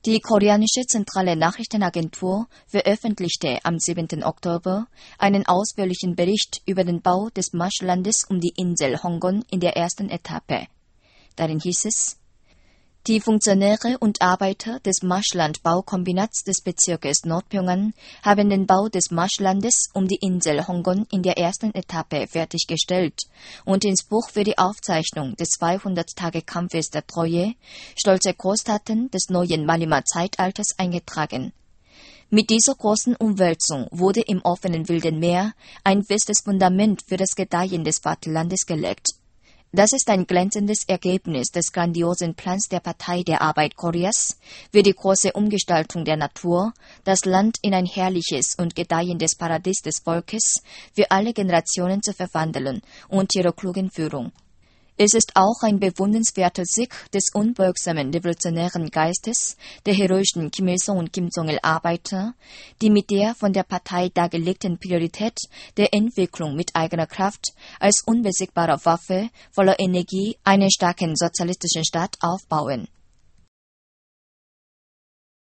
Die koreanische zentrale Nachrichtenagentur veröffentlichte am 7. Oktober einen ausführlichen Bericht über den Bau des Marschlandes um die Insel Honggon in der ersten Etappe. Darin hieß es: Die Funktionäre und Arbeiter des Marschland-Baukombinats des Bezirkes Nordpyongan haben den Bau des Marschlandes um die Insel Honggon in der ersten Etappe fertiggestellt und ins Buch für die Aufzeichnung des 200-Tage-Kampfes der Treue stolze Großtaten des neuen Malima-Zeitalters eingetragen. Mit dieser großen Umwälzung wurde im offenen Wilden Meer ein festes Fundament für das Gedeihen des Vaterlandes gelegt. Das ist ein glänzendes Ergebnis des grandiosen Plans der Partei der Arbeit Koreas für die große Umgestaltung der Natur, das Land in ein herrliches und gedeihendes Paradies des Volkes für alle Generationen zu verwandeln und ihrer klugen Führung. Es ist auch ein bewundernswerter Sieg des unbeugsamen revolutionären Geistes der heroischen Kim Il-sung und Kim Jong-il-Arbeiter, die mit der von der Partei dargelegten Priorität der Entwicklung mit eigener Kraft als unbesiegbarer Waffe voller Energie einen starken sozialistischen Staat aufbauen.